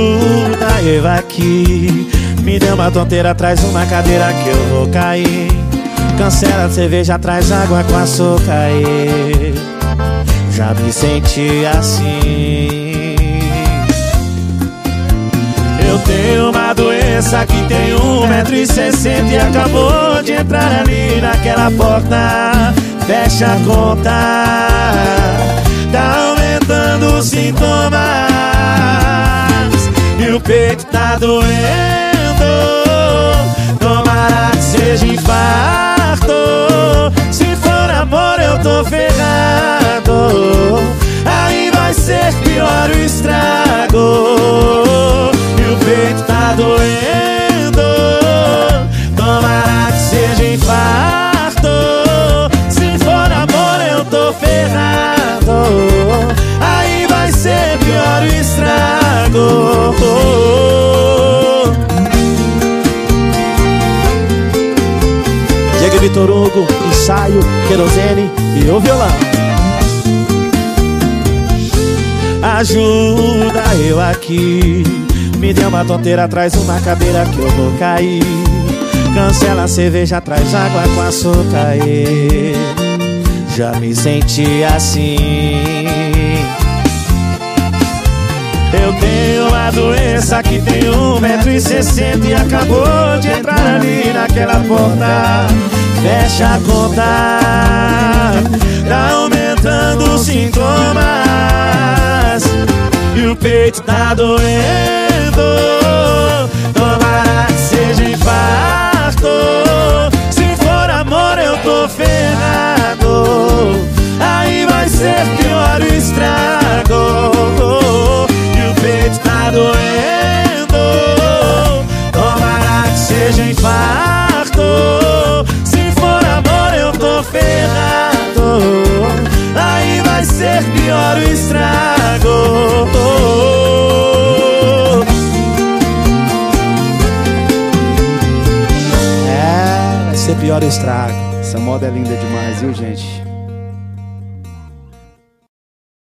Ajuda eu aqui. Me dê uma tonteira, traz uma cadeira que eu vou cair. Cancela a cerveja, traz água com açúcar. Já me senti assim. Eu tenho uma doença que tem 1,60 m e acabou de entrar ali naquela porta. Fecha a conta, tá aumentando os sintomas e o peito tá doendo. Tomara que seja infarto. Se for amor eu tô ferrado. Aí vai ser pior o estrago. E o peito tá doendo. Tomara que seja infarto. Se for amor eu tô ferrado. Aí vai ser pior o estrago. Diego Vitor Hugo, ensaio, querosene e o violão. Ajuda eu aqui. Me dê uma tonteira, traz uma cadeira que eu vou cair. Cancela a cerveja, traz água com açúcar. Já me senti assim. Eu tenho uma doença que tem 1,60 m e acabou de entrar ali naquela porta. Fecha a conta, tá aumentando os sintomas e o peito tá doendo. Tomara que seja infarto. Se for amor eu tô ferrado. Aí vai ser pior o estrago. E o peito tá doendo. Tomara que seja infarto. Se for amor eu tô ferrado. Aí vai ser pior o estrago. Vai ser pior o estrago. Essa moda é linda demais, viu, gente?